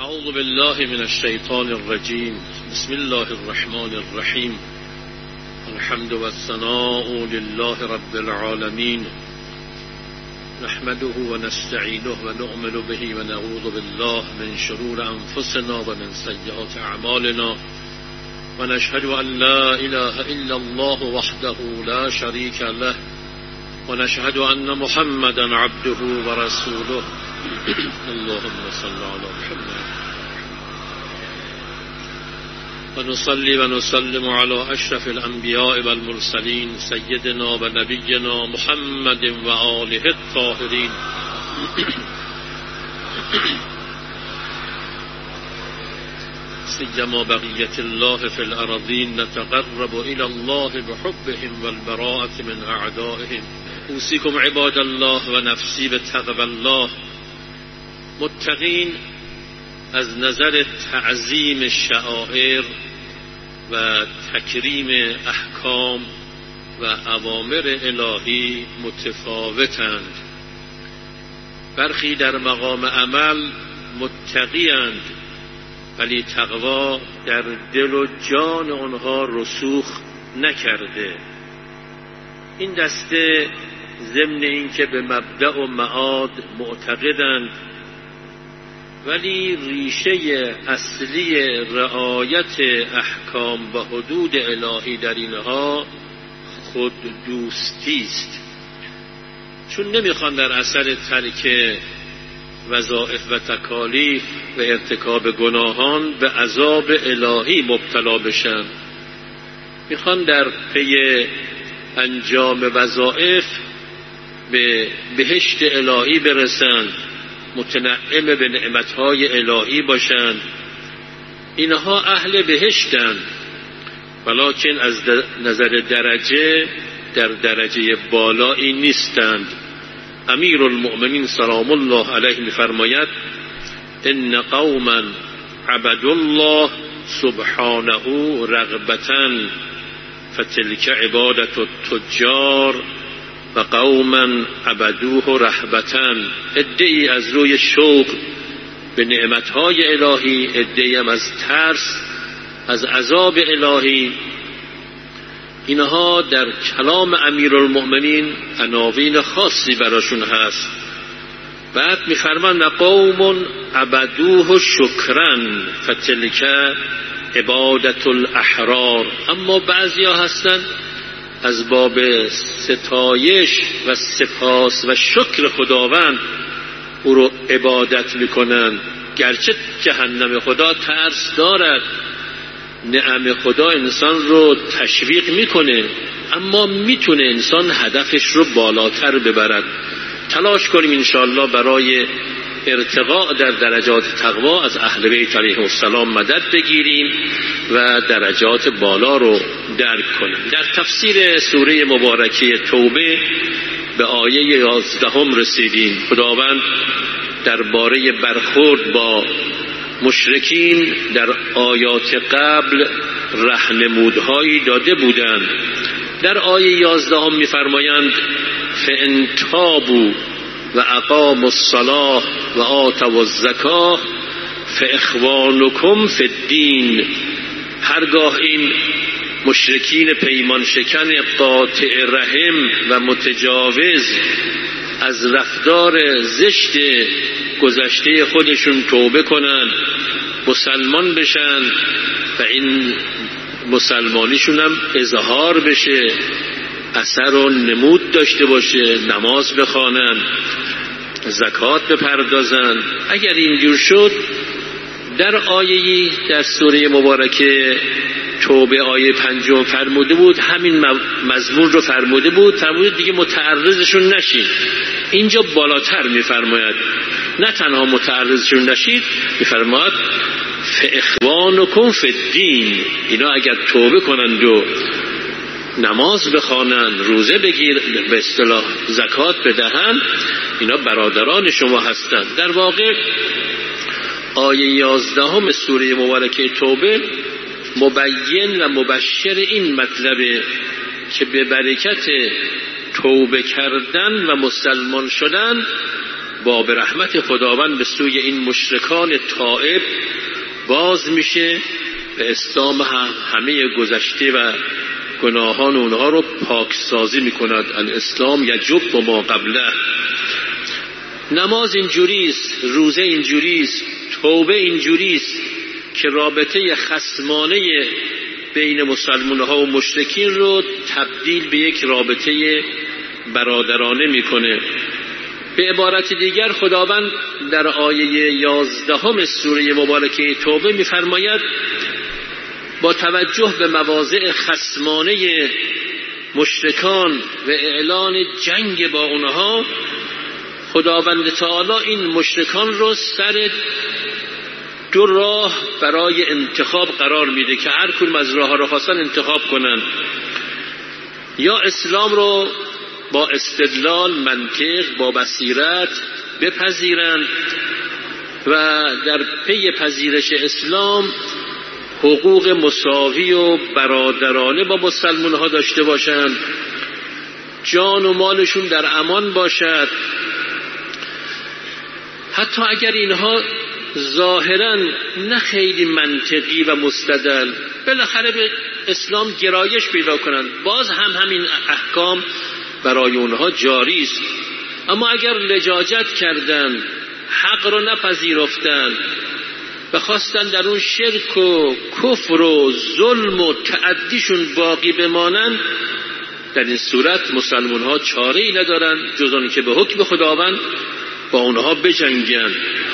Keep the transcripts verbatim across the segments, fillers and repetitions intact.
اعوذ بالله من الشیطان الرجیم. بسم الله الرحمن الرحیم. الحمد والثناء لله رب العالمین. نحمده ونستعینه ونؤمن به ونعوذ بالله من شرور انفسنا ومن سیئات اعمالنا ونشهد ان لا اله الا الله وحده لا شريك له ونشهد ان محمدا عبده ورسوله. اللهم صل على محمد ونصلي ونسلم على اشرف الانبیاء والمرسلین سیدنا و نبینا محمد و آله الطاهرین. سیما بقیة الله في الارضین نتقرب الى الله بحبهم والبراءة من اعدائهم. اوصیکم عباد الله و نفسی بتقوی الله. متقین از نظر تعظیم شعائر و تکریم احکام و اوامر الهی متفاوتند. برخی در مقام عمل متقی‌اند ولی تقوا در دل و جان آنها رسوخ نکرده. این دسته ضمن این که به مبدأ و معاد معتقدند ولی ریشه اصلی رعایت احکام و حدود الهی در اینها خود دوستی است، چون نمیخوان در اثر ترک وظایف و تکالیف و ارتکاب گناهان به عذاب الهی مبتلا بشن. میخوان در پی انجام وظایف به بهشت الهی برسند، متنعم به نعمتهای الهی باشند. اینها اهل بهشتند ولکن از نظر درجه در درجه بالایی نیستند. امیر المؤمنین سلام الله علیه می‌فرماید ان قوما عبدوا الله سبحانه رغبة فتلك عبادة التجار و قوما عبدوه رهبة. عده‌ای از روی شوق به نعمتهای الهی، عده‌ای هم از ترس از عذاب الهی. اینها در کلام امیرالمؤمنین عناوین خاصی براشون هست. بعد می‌فرمان قوم عبدوه شکرا فتلک عبادة الاحرار. اما بعضیا هستن از باب ستایش و سپاس و شکر خداوند او رو عبادت میکنن. گرچه جهنم خدا ترس دارد، نعم خدا انسان رو تشویق میکنه، اما میتونه انسان هدفش رو بالاتر ببرد. تلاش کنیم انشاءالله برای ارتقاء در درجات تقوا از اهل بیت علیهم السلام مدد بگیریم و درجات بالا رو درک کنیم. در تفسیر سوره مبارکه توبه به آیه یازدهم رسیدیم. خداوند درباره برخورد با مشرکین در آیات قبل راهنمودهایی داده بودند. در آیه یازدهم می‌فرمایند فإن تابوا و اقاموا الصلاة و آتوا الزکاة فاخوانکم فی الدین. هرگاه این مشرکین پیمان شکن قاطع رحم و متجاوز از رفتار زشت گذشته خودشون توبه کنن، مسلمان بشن و این مسلمانیشون هم اظهار بشه، اثر و نمود داشته باشه، نماز بخوانن، زکات بپردازن، اگر اینجور شد در آیه‌ای در سوره مبارکه توبه آیه پنجم فرموده بود، همین مضمون رو فرموده بود، فرموده دیگه متعرضشون نشید. اینجا بالاتر میفرماید نه تنها متعرضشون نشید، میفرماید فاخوانکم فی الدین. اینا اگر توبه کنند و نماز بخوانند، روزه بگیر، به اصطلاح زکات بدهند، اینا برادران شما هستند. در واقع آیه یازدهم سوره مبارکه توبه مبین و مبشر این مطلبه که به برکت توبه کردن و مسلمان شدن باب رحمت خداوند به سوی این مشرکان تائب باز میشه و اسلام هم همه گذشته و گناهان اونها رو پاکسازی میکند. الاسلام یجب ما قبله. نماز اینجوریست، روزه اینجوریست، توبه اینجوریست که رابطه خصمانه بین مسلمان ها و مشرکین رو تبدیل به یک رابطه برادرانه میکنه. به عبارت دیگر خداوند در آیه یازدهم سوره مبارکه توبه میفرماید با توجه به مواضع خصمانه مشرکان و اعلان جنگ با اونها، خداوند تعالی این مشرکان رو سر دو راه برای انتخاب قرار میده که هر کدوم از راه ها رو خواستن انتخاب کنن. یا اسلام رو با استدلال، منطق، با بصیرت بپذیرند و در پی پذیرش اسلام حقوق مساوی و برادرانه با مسلمان ها داشته باشند، جان و مالشون در امان باشد. حتی اگر اینها ظاهراً نه خیلی منطقی و مستدل بالاخره به اسلام گرایش پیدا کنند، باز هم همین احکام برای اونها جاری است. اما اگر لجاجت کردند، حق رو نپذیرفتند و خواستن در اون شرک و کفر و ظلم و تعدیشون باقی بمانند، در این صورت مسلمان ها چاره ای ندارن جز آن که به حکم خداوند با اونها بجنگن.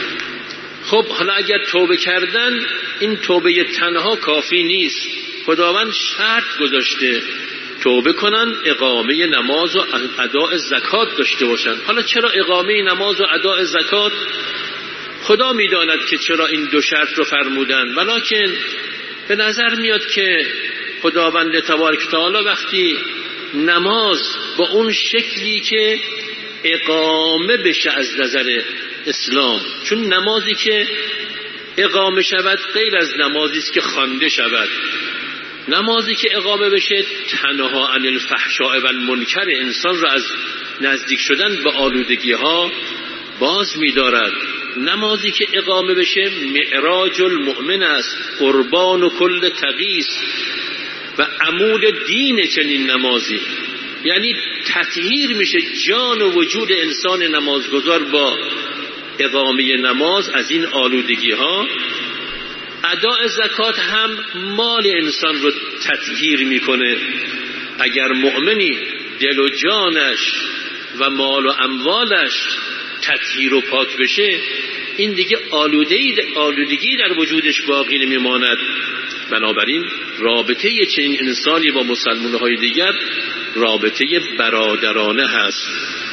خب حالا اگر توبه کردن، این توبه تنها کافی نیست. خداوند شرط گذاشته توبه کنن، اقامه نماز و اداء زکات داشته باشن. حالا چرا اقامه نماز و اداء زکات؟ خدا میداند که چرا این دو شرط رو فرمودن، ولکن به نظر میاد که خداوند تبارک تعالی وقتی نماز با اون شکلی که اقامه بشه از نظر اسلام، چون نمازی که اقامه شود غیر از نمازی است که خوانده شود. نمازی که اقامه بشه تنها عن الفحشاء و المنکر انسان را از نزدیک شدن به آلودگی ها باز می‌دارد. نمازی که اقامه بشه معراج المؤمن است، قربان و کل تقی است و عمود دین چنین نمازی. یعنی تطهیر میشه جان و وجود انسان نمازگزار با اقامه نماز از این آلودگی ها. اداء زکات هم مال انسان رو تطهیر میکنه. اگر مؤمنی دل و جانش و مال و اموالش تطهیر و پاک بشه، این دیگه آلودگی در وجودش باقی نمیماند. بنابراین رابطه چنین انسانی با مسلمان‌های دیگر رابطه برادرانه هست.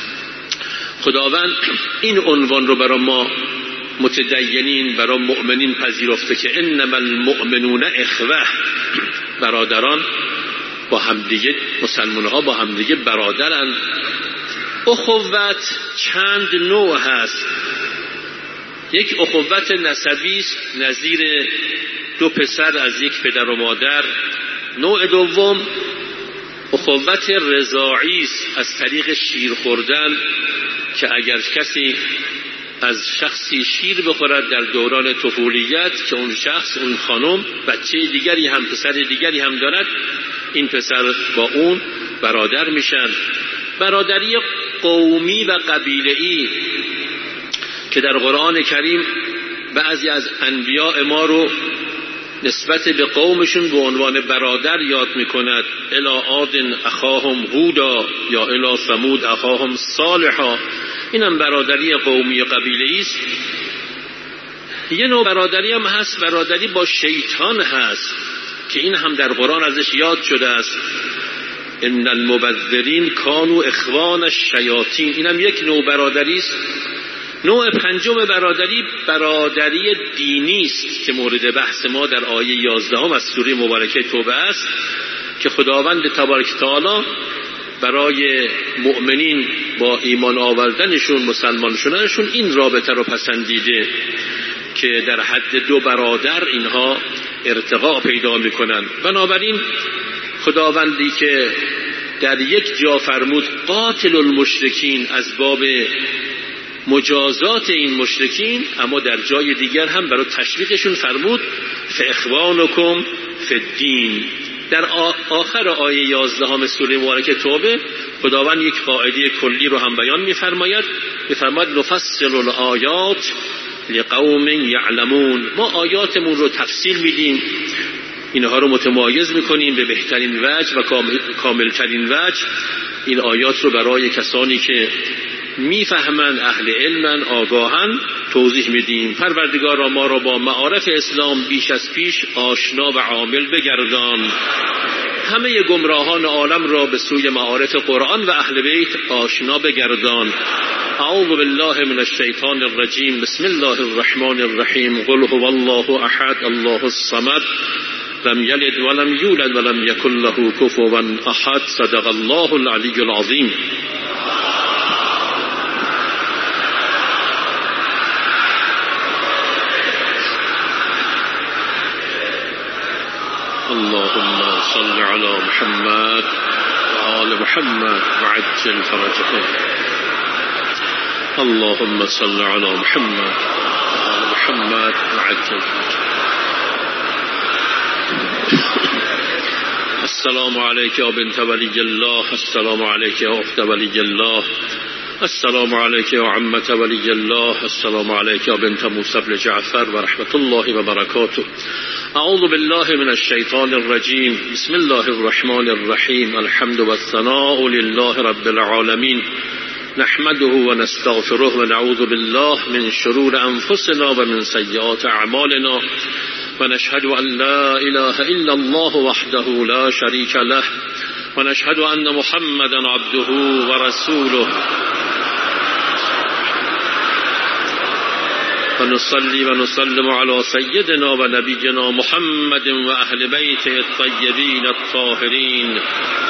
خداوند این عنوان رو برای ما متدینین، برای مؤمنین پذیرفته که انما المؤمنون اخوه، برادران با همدیگه، مسلمان‌ها با همدیگه برادرند. اخوت چند نوع هست. یک اخوت نسبی است، نظیر دو پسر از یک پدر و مادر. نوع دوم اخوت رضاعی است، از طریق شیر خوردن، که اگر کسی از شخصی شیر بخورد در دوران طفولیت که اون شخص، اون خانم بچه دیگری هم، پسر دیگری هم دارد، این پسر با اون برادر میشن. برادری قومی و قبیله‌ای که در قرآن کریم بعضی از انبیاء ما رو نسبت به قومشون به عنوان برادر یاد میکند. الی عاد اخاهم هودا یا الی ثمود اخاهم صالحا. اینم برادری قومی و قبیله‌ای است. یه نوع برادری هم هست، برادری با شیطان هست که این هم در قرآن ازش یاد شده است. ان المبذرین کانوا اخوان الشیاطین. اینم یک نوع برادری است. نوع پنجم برادری برادری دینی است که مورد بحث ما در آیه یازدهم از سوره مبارکه توبه است که خداوند تبارک تعالی برای مؤمنین با ایمان آوردنشون، مسلمان شدنشون، این رابطه رو پسندیده که در حد دو برادر اینها ارتقا پیدا میکنن. بنابراین خداوندی که در یک جا فرمود قاتل المشرکین از باب مجازات این مشرکین، اما در جای دیگر هم برای تشویقشون فرمود فاخوانکم فی الدین. در آخر آیه یازدهم سوره مبارکه توبه خداوند یک قاعده کلی رو هم بیان می‌فرماید، می‌فرماید نفصل الآیات لقوم یعلمون. ما آیاتمون رو تفصیل میدیم، اینها رو متمایز میکنیم به بهترین وجه و کاملترین وجه. این آیات رو برای کسانی که میفهمن، اهل علمن، آگاهن، توضیح میدیم. پروردگارا ما را با معارف اسلام بیش از پیش آشنا و عامل بگردان، همه گمراهان عالم را به سوی معارف قرآن و اهل بیت آشنا بگردان. اعوذ بالله من الشیطان الرجیم. بسم الله الرحمن الرحیم. قل هو الله احد الله الصمد لم یلد ولم یولد ولم یکن له کفوا احد. صدق الله العلی العظیم. اللهم صل على محمد وآل محمد وعجل فرجهم. اللهم صل على محمد وآل محمد وعجل فرجهم. السلام عليك يا بنت ولي الله، السلام عليك يا أخت ولي الله، السلام عليك يا عمة ولي الله، السلام عليك يا بنت موسى بن جعفر ورحمة الله وبركاته. أعوذ بالله من الشيطان الرجيم. بسم الله الرحمن الرحيم. الحمد والثناء لله رب العالمين، نحمده ونستغفره ونعوذ بالله من شرور أنفسنا ومن سيئات أعمالنا، ونشهد أن لا إله إلا الله وحده لا شريك له، ونشهد أن محمدا عبده ورسوله، ونصلي ونسلم على سيدنا ونبينا محمد وأهل بيته الطيبين الطاهرين.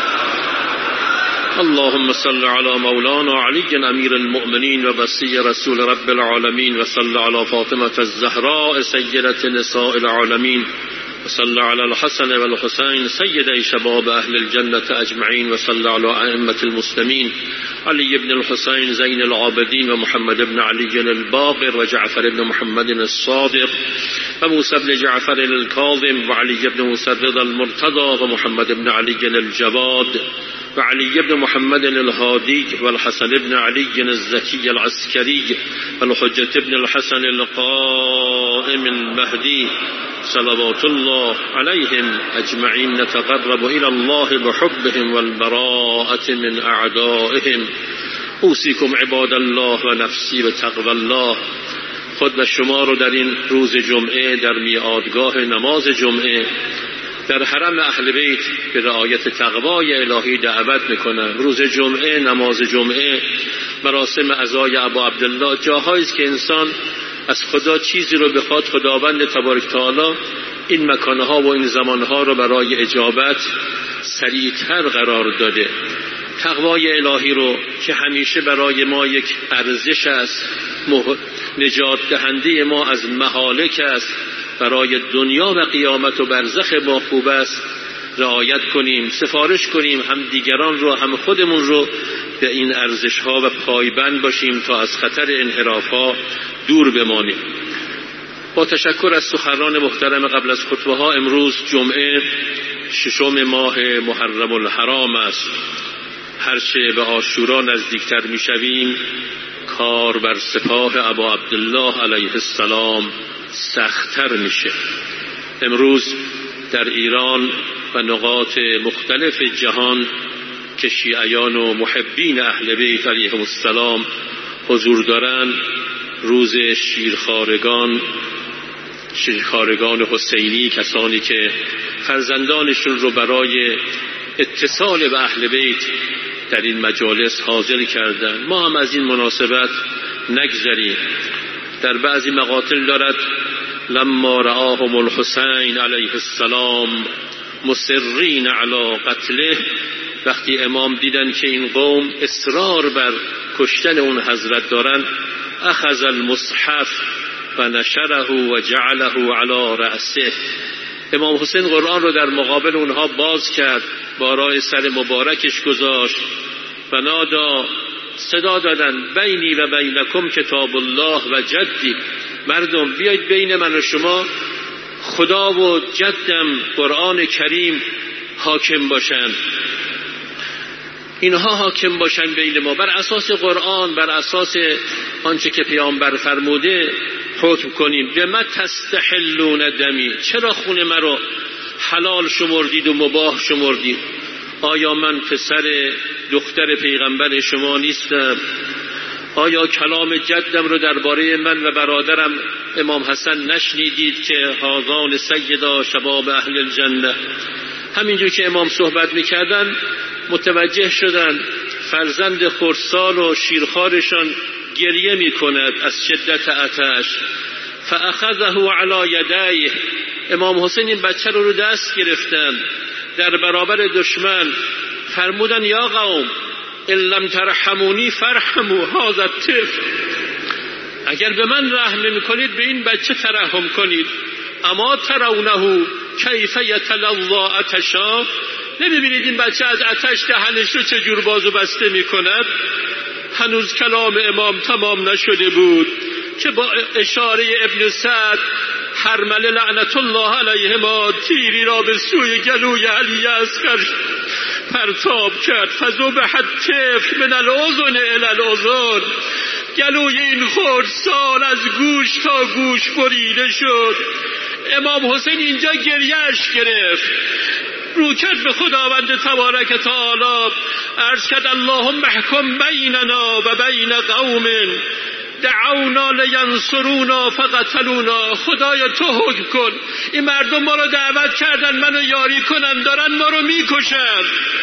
اللهم صل على مولانا علي أمير المؤمنين وبسي رسول رب العالمين، وصل على فاطمة الزهراء سيدة نساء العالمين، وصل على الحسن والحسين سيدي شباب أهل الجنة أجمعين، وصل على أئمة المسلمين علي بن الحسين زين العابدين ومحمد بن علي الباقر وجعفر بن محمد الصادق وموسى بن جعفر الكاظم وعلي بن موسى الرضا المرتضى ومحمد بن علي الجواد وعلي بن محمد الهادي والحسن بن علي الزكي العسكري والحجة بن الحسن القائم المهدي صلوات الله عليهم أجمعين. نتقرب إلى الله بحبهم والبراءة من أعدائهم. أوصيكم عباد الله و نفسی به تقوی الله. خود و شما رو در این روز جمعه در میعادگاه نماز جمعه در حرم اهل بیت به رعایت تقوای الهی دعوت میکنم. روز جمعه، نماز جمعه، مراسم عزای ابا عبدالله جاهایی است که انسان از خدا چیزی رو بخواد، خداوند تبارک تعالی این مکانها و این زمانها رو برای اجابت سریعتر قرار داده. تقوای الهی رو که همیشه برای ما یک ارزش است، نجات دهنده ما از مهالک است، برای دنیا و قیامت و برزخ ما خوب است، رعایت کنیم، سفارش کنیم، هم دیگران رو هم خودمون رو به این ارزش ها و پایبند باشیم تا از خطر انحراف ها دور بمانیم. با تشکر از سخنران محترم قبل از خطبه ها، امروز جمعه ششم ماه محرم الحرام است. هرچه به عاشورا نزدیکتر می شویم کار بر سپاه ابا عبدالله علیه السلام سخت‌تر میشه. امروز در ایران و نقاط مختلف جهان که شیعیان و محبین اهل بیت علیهم السلام حضور دارند، روز شیرخوارگان شیرخوارگان حسینی، کسانی که فرزندانشون رو برای اتصال به اهل بیت در این مجالس حاضر کردند. ما هم از این مناسبت نگذریم. در بعضی مقاطع دارد لما رآهم الحسین علیه السلام مصرین علی قتله، وقتی امام دیدن که این قوم اصرار بر کشتن اون حضرت دارن، اخذ المصحف و نشره و جعله علی رأسه. امام حسین قرآن رو در مقابل اونها باز کرد، بارای سر مبارکش گذاشت و نادا صدا دادن بینی و بینکم کتاب الله و جدی، مردم بیایید بین من و شما خدا و جدم قرآن کریم حاکم باشن، اینها حاکم باشن بین ما، بر اساس قرآن، بر اساس آنچه که پیامبر فرموده حکم کنیم. به ما تستحلون دمی، چرا خون مرا حلال شمردید و مباح شمردید؟ آیا من پسر دختر پیغمبر شما نیستم؟ آیا کلام جدم رو درباره من و برادرم امام حسن نشنیدید که هذان سیدا شباب اهل الجنه؟ همینجور که امام صحبت میکردن متوجه شدن فرزند خردسال و شیرخوارشان گریه میکند از شدت آتش. فاخذه علی یدیه، امام حسین این بچه رو رو دست گرفتن در برابر دشمن، فرمودن یا قوم ان لم ترحمونی فرحموا هذا الطفل، اگر به من رحم نمی کنید به این بچه ترحم کنید. اما ترونه کیف یتلظی عطشا، نمیبینید این بچه از آتش دهنش رو چجور باز و بسته میکند؟ هنوز کلام امام تمام نشده بود که با اشاره ابن سعد حرمله لعنت الله علیهما تیری را به سوی گلوی علی اصغر پرتاب کرد. فذبح الطفل من الاذن الی الاذن، گلوی این خردسال از گوش تا گوش بریده شد. امام حسین اینجا گریهش گرفت، رو کرد به خداوند تبارک تعالی، عرض کرد اللهم احکم بیننا و بین قوم دعونا لینصرونا فقتلونا، خدایا تو حکم کن، این مردم ما رو دعوت کردن منو یاری کنن، دارن ما رو میکشن.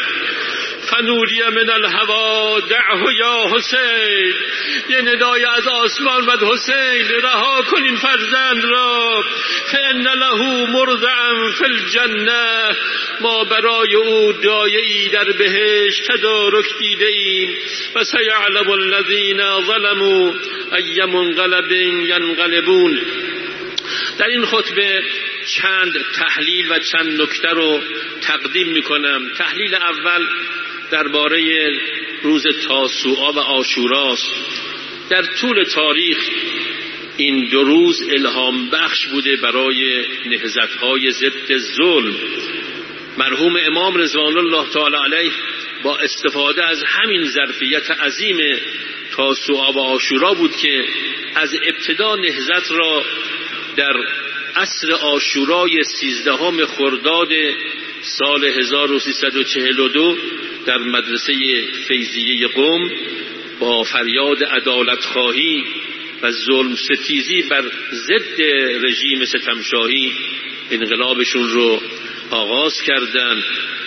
فنوری من الهوا دعه یا حسین، یه ندای از آسمان و حسین رها کنین فرزند را، فان له مرضعا فی الجنه، ما برای او دایه‌ای در بهشت تدارک دیده ایم. و سیعلم الذین ظلموا ای منقلب ینقلبون. در این خطبه چند تحلیل و چند نکته رو تقدیم میکنم. تحلیل اول درباره روز تاسوعا و عاشوراست. در طول تاریخ این دو روز الهام بخش بوده برای نهضت‌های ضد ظلم. مرحوم امام رضوان الله تعالی علیه با استفاده از همین ظرفیت عظیم تاسوعا و عاشورا بود که از ابتدا نهضت را در عصر عاشورای سیزدهم خرداد سال هزار و سیصد و چهل و دو در مدرسه فیضیه قم با فریاد عدالت خواهی و ظلم ستیزی بر ضد رژیم ستمشاهی انقلابشون رو آغاز کردند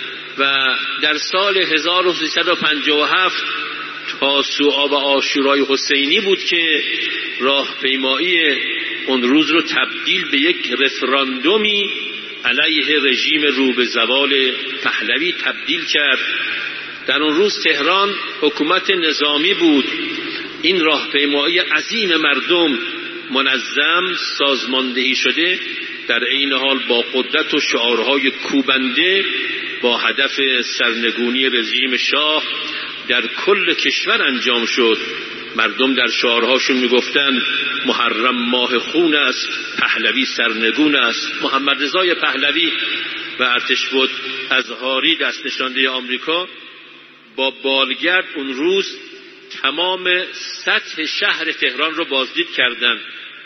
و در سال هزار و سیصد و پنجاه و هفت تاسوعا و عاشورای حسینی بود که راهپیمایی اون روز رو تبدیل به یک رفراندومی علیه رژیم رو به زوال پهلوی تبدیل کرد. در اون روز تهران حکومت نظامی بود. این راهپیمایی عظیم مردم منظم سازماندهی شده، در عین حال با قدرت و شعارهای کوبنده با هدف سرنگونی رژیم شاه در کل کشور انجام شد. مردم در شعارهاشون میگفتن محرم ماه خون است، پهلوی سرنگون است. محمد رضای پهلوی و ارتشبد اظهاری دست نشانده آمریکا با بالگرد اون روز تمام سطح شهر تهران رو بازدید کردند.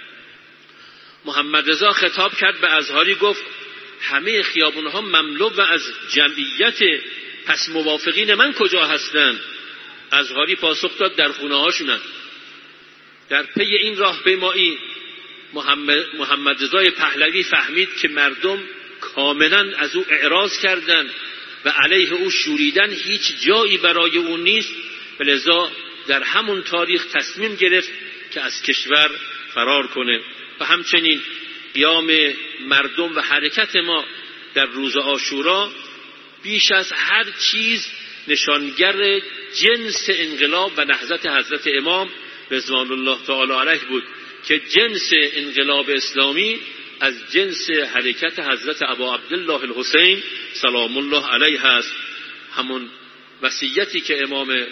محمد رضا خطاب کرد به اظهاری، گفت همه خیابونها مملو و از جمعیت، پس موافقین من کجا هستند؟ اظهاری پاسخ داد در خونه هاشونن. در پی این راهپیمایی محمد, محمد رضای پهلوی فهمید که مردم کاملا از او اعراض کردند و علیه او شوریدن، هیچ جایی برای او نیست، لذا در همون تاریخ تصمیم گرفت که از کشور فرار کنه. و همچنین قیام مردم و حرکت ما در روز عاشورا بیش از هر چیز نشانگر جنس انقلاب و نهضت حضرت امام رضوان الله تعالی علیه بود که جنس انقلاب اسلامی از جنس حرکت حضرت ابا عبدالله الحسین سلام الله علیه است. همون وصیتی که امام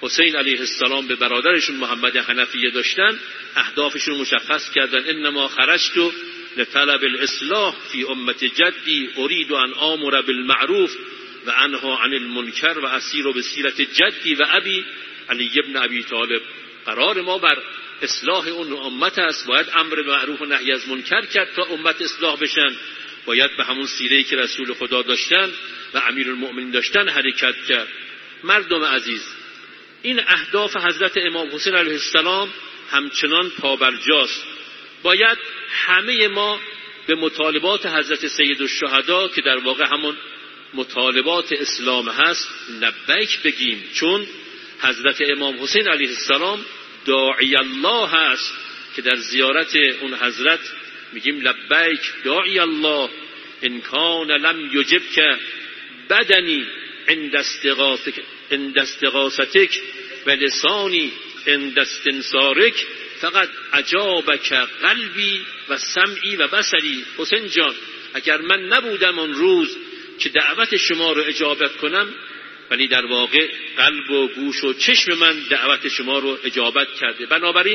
حسین علیه السلام به برادرشون محمد حنفیه داشتن، اهدافشون مشخص کردن. انما خرجت لطلب الاصلاح فی امت جدی اريد ان آمر بالمعروف و انها عن المنکر و اسیر بسیرت جدی و ابی علی ابن ابی طالب. قرار ما بر اصلاح اون امت است، باید امر معروف و نهی از منکر کرد تا امت اصلاح بشن، باید به همون سیره‌ای که رسول خدا داشتن و امیرالمؤمنین داشتن حرکت کرد. مردم عزیز، این اهداف حضرت امام حسین علیه السلام همچنان پابرجاست. باید همه ما به مطالبات حضرت سید الشهدا که در واقع همون مطالبات اسلام هست لبیک بگیم، چون حضرت امام حسین علیه السلام داعی الله هست که در زیارت اون حضرت میگیم لبیک داعی الله ان کان لم یجبک بدنی عند استغاثتک عند استغاثتک و لسانی عند استنصارک فقط اجابک قلبی و سمعی و بصری. حسین جان، اگر من نبودم اون روز که دعوت شما رو اجابت کنم، ولی در واقع قلب و گوش و چشم من دعوت شما رو اجابت کرده. بنابراین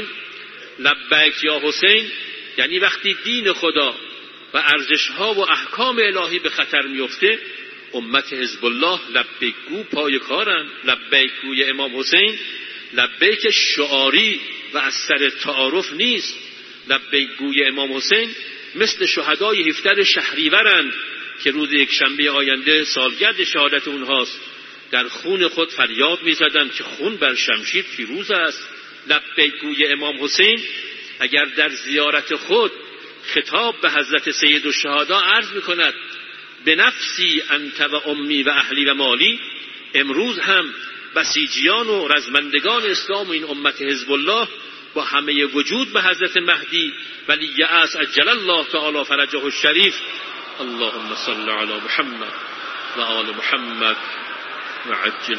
لبیک یا حسین یعنی وقتی دین خدا و ارزش‌ها و احکام الهی به خطر میفته، امت حزب الله لبیک گو پای کارن. لبیک گوی امام حسین لبیک شعاری و از سر تعارف نیست. لبیک گوی امام حسین مثل شهدای هفده شهریورند که روز یک شنبه آینده سالگرد شهادت اونهاست، در خون خود فریاد می‌زدند که خون بر شمشیر پیروز است. لبیک گوی امام حسین اگر در زیارت خود خطاب به حضرت سید الشهدا عرض می‌کند به نفسی انت و امی و اهلی و مالی، امروز هم بسیجیان و رزمندگان اسلام و این امت حزب الله با همه وجود به حضرت مهدی ولی اعص عجل الله تعالی فرجه الشریف اللهم صل علی محمد و آل محمد و عجل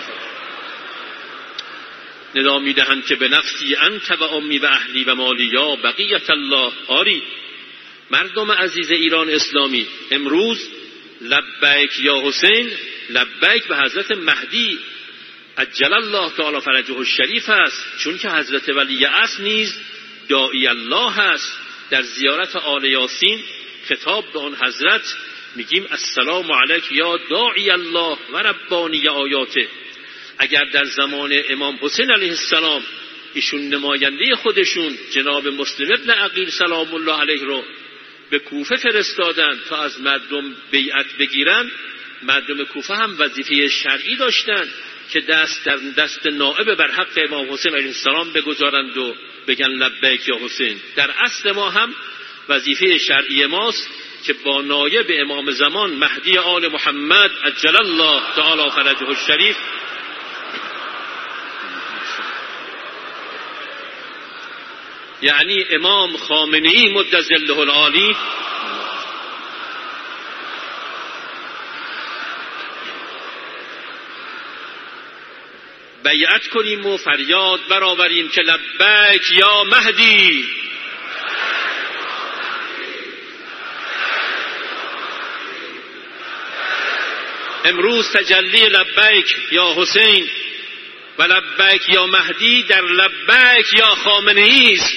ندا میدهند که به نفسی انت و امی و اهلی و مالی یا بقیت الله. آری مردم عزیز ایران اسلامی، امروز لبیک یا حسین لبیک به حضرت مهدی عجل الله تعالی فرجه الشریف است، چون که حضرت ولی اصل نیز داعی الله هست. در زیارت آل یاسین خطاب به آن حضرت میگیم السلام علیک یا داعی الله و ربانی آیاته. اگر در زمان امام حسین علیه السلام ایشون نماینده خودشون جناب مسلم ابن عقیل سلام الله علیه رو به کوفه فرستادن تا از مردم بیعت بگیرن، مردم کوفه هم وظیفه شرعی داشتن که دست در دست نائب بر حق امام حسین علیه السلام بگذارند و بگن لبیک یا حسین. در اصل ما هم وظیفه شرعی ماست که با نایب امام زمان مهدی آل محمد عجل الله تعالی فرجه الشریف یعنی امام خامنه‌ای مد ظله العالی بیعت کنیم و فریاد برآوریم که لبیک یا مهدی. امروز تجلی لبیک یا حسین و لبیک یا مهدی در لبیک یا خامنه‌ای است.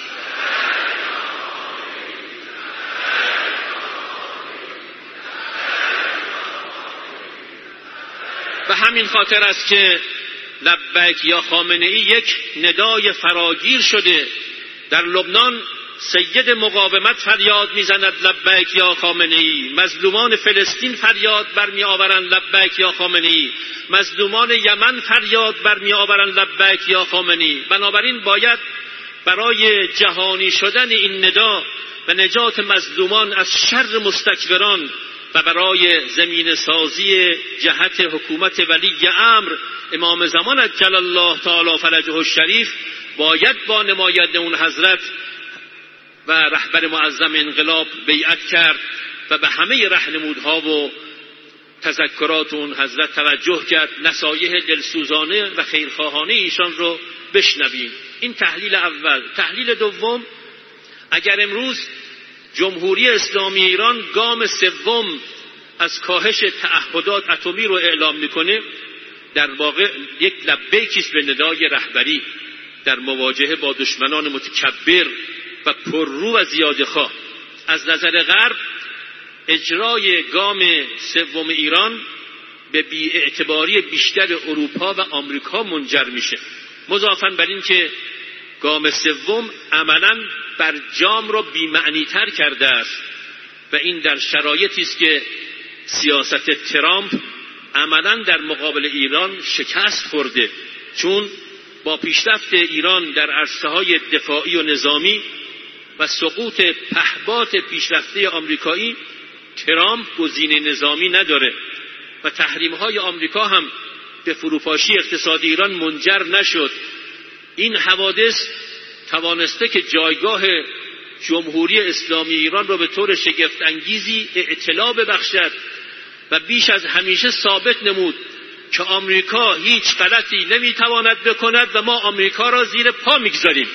به همین خاطر است که لبیک یا خامنه‌ای یک ندای فراگیر شده. در لبنان سید مقاومت فریاد میزند لبیک یا خامنه‌ای، مظلومان فلسطین فریاد برمی آورند لبیک یا خامنه‌ای، مظلومان یمن فریاد برمی آورند لبیک یا خامنه‌ای. بنابراین باید برای جهانی شدن این ندا و نجات مظلومان از شر مستکبران و برای زمین سازی جهت حکومت ولی امر امام زمان عجل الله تعالی فرجه الشریف باید با نماینده اون حضرت و رهبر معظم انقلاب بیعت کرد و به همه رهنمودها و تذکرات اون حضرت توجه کرد، نصایح دلسوزانه و خیرخواهانه ایشان رو بشنویم. این تحلیل اول. تحلیل دوم، اگر امروز جمهوری اسلامی ایران گام سوم از کاهش تعهدات اتمی رو اعلام میکنه، در واقع یک لبیکیست به ندای رهبری در مواجهه با دشمنان متکبر و پررو و زیادخواه. از نظر غرب اجرای گام سوم ایران به بی‌اعتباری بیشتر اروپا و آمریکا منجر میشه، مضافاً بر این که گام سوم عملاً برجام را بی‌معنی‌تر کرده است و این در شرایطی است که سیاست ترامپ عملاً در مقابل ایران شکست خورده، چون با پیشرفت ایران در عرصه‌های دفاعی و نظامی و سقوط پهپاد پیشرفته آمریکایی، ترامپ گزینه نظامی نداره و تحریم‌های آمریکا هم به فروپاشی اقتصادی ایران منجر نشد. این حوادث توانسته که جایگاه جمهوری اسلامی ایران را به طور شگفت انگیزی اعتلا ببخشد و بیش از همیشه ثابت نمود که آمریکا هیچ غلطی نمیتواند بکند و ما آمریکا را زیر پا میگذاریم.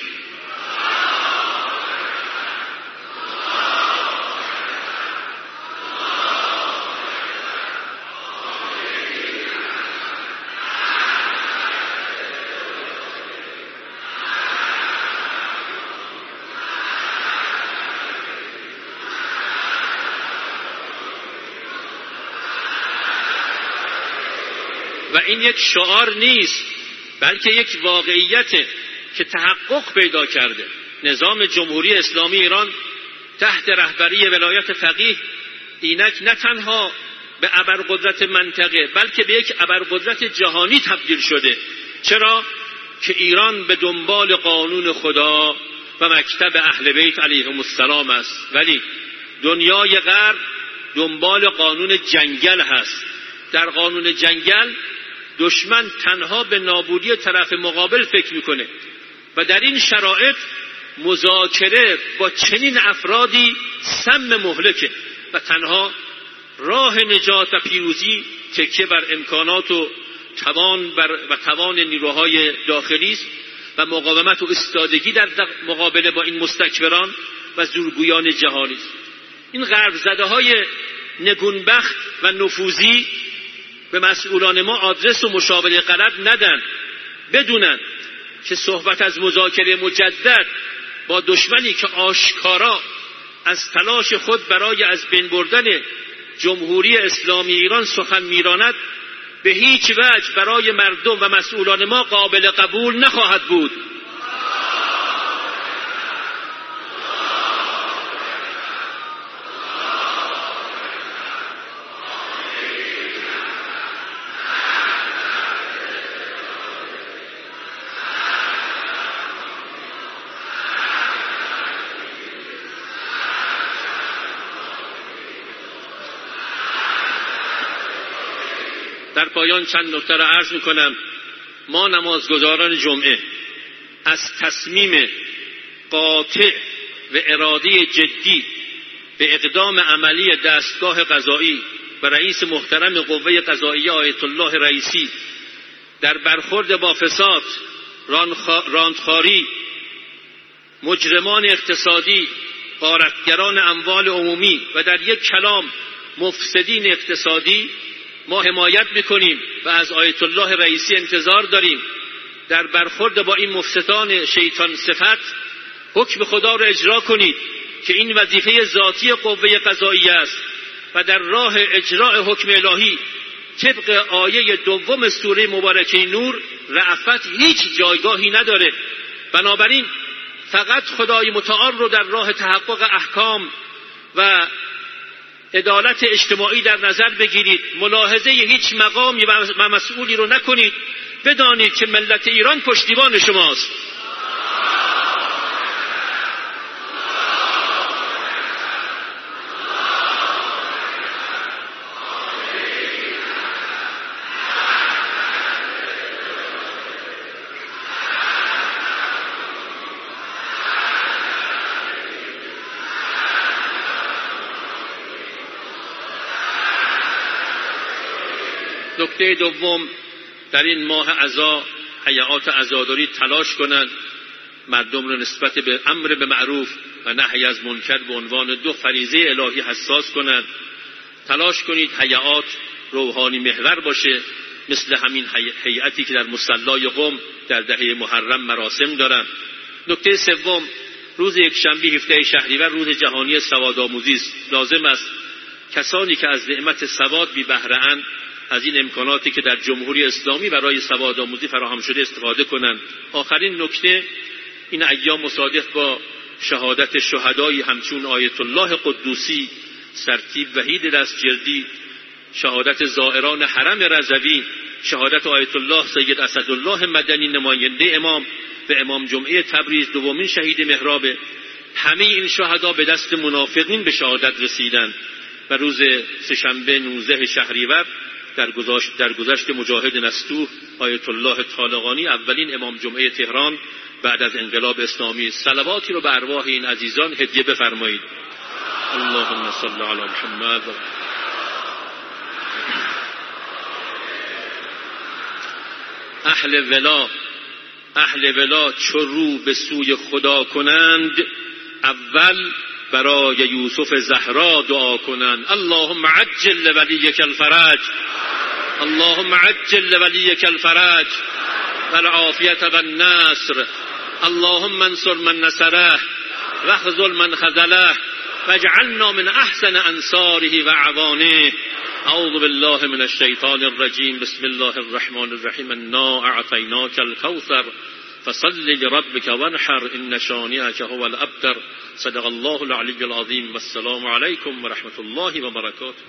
و این یک شعار نیست، بلکه یک واقعیته که تحقق پیدا کرده. نظام جمهوری اسلامی ایران تحت رهبری ولایت فقیه اینک نه تنها به ابرقدرت منطقه بلکه به یک ابرقدرت جهانی تبدیل شده. چرا؟ که ایران به دنبال قانون خدا و مکتب اهل بیت علیهم السلام است، ولی دنیای غرب دنبال قانون جنگل هست. در قانون جنگل دشمن تنها به نابودی طرف مقابل فکر میکنه و در این شرایط مذاکره با چنین افرادی سم مهلکه و تنها راه نجات و پیروزی تکیه بر امکانات و توان بر و توان نیروهای داخلی است و مقاومت و استادگی در مقابله با این مستکبران و زورگویان جهانی است. این غرب زده های نگونبخت و نفوذی به مسئولان ما آدرس و مشاوره غلط ندن، بدونن که صحبت از مذاکره مجدد با دشمنی که آشکارا از تلاش خود برای از بین بردن جمهوری اسلامی ایران سخن میراند به هیچ وجه برای مردم و مسئولان ما قابل قبول نخواهد بود. در پایان چند نکته را عرض میکنم. ما نمازگزاران جمعه از تصمیم قاطع و اراده جدی به اقدام عملی دستگاه قضایی و رئیس محترم قوه قضاییه آیت الله رئیسی در برخورد با فساد، راندخواری، مجرمان اقتصادی، غارتگران اموال عمومی و در یک کلام مفسدین اقتصادی ما حمایت میکنیم و از آیت الله رئیسی انتظار داریم در برخورد با این مفسدان شیطان صفت حکم خدا را اجرا کنید که این وظیفه ذاتی قوه قضاییه است و در راه اجرای حکم الهی طبق آیه دوم سوره مبارکه نور رأفت هیچ جایگاهی نداره. بنابراین فقط خدای متعال رو در راه تحقق احکام و عدالت اجتماعی در نظر بگیرید. ملاحظه هیچ مقامی و مسئولی رو نکنید. بدانید که ملت ایران پشتیبان شماست. نکته دوم، در این ماه عزا هیئات عزاداری تلاش کنند مردم را نسبت به امر به معروف و نهی از منکر به عنوان دو فریضه الهی حساس کنند. تلاش کنید هیئات روحانی محور باشه، مثل همین هیئتی که در مصلای قم در دهه محرم مراسم دارند. نکته سوم، روز یکشنبه هفده شهریور روز جهانی سوادآموزی است. لازم است کسانی که از نعمت سواد بی بهره اند از این امکاناتی که در جمهوری اسلامی برای سوادآموزی فراهم شده استفاده کنند. آخرین نکته، این ایام مصادف با شهادت شهدایی همچون آیت الله قدوسی، سرتیپ وحید دستجردی، شهادت زائران حرم رضوی، شهادت آیت الله سید اسدالله مدنی نماینده امام و امام جمعه تبریز دومین شهید محراب. همه این شهدا به دست منافقین به شهادت رسیدند و روز سه‌شنبه نوزده شهریور در گذشت در گذشت مجاهد نستوه آیت الله طالقانی اولین امام جمعه تهران بعد از انقلاب اسلامی. صلواتی رو به ارواح این عزیزان هدیه بفرمایید. اللهم صل علی محمد. اهل ولا اهل ولا چو رو به سوی خدا کنند، اول برای یوسف زهرا دعا کنند. اللهم عجل لولیک الفرج، اللهم عجل لولیک الفرج والعافیة والنصر، اللهم انصر من نصره واخذل من خذله واجعلنا من احسن انصاره و اعوانه. اعوذ بالله من الشیطان الرجیم. بسم الله الرحمن الرحیم. انا اعطیناک الکوثر فصل لربك وانحر ان شانئك هو الابتر. صدق الله العلی العظیم. والسلام علیکم و رحمت الله و برکاته.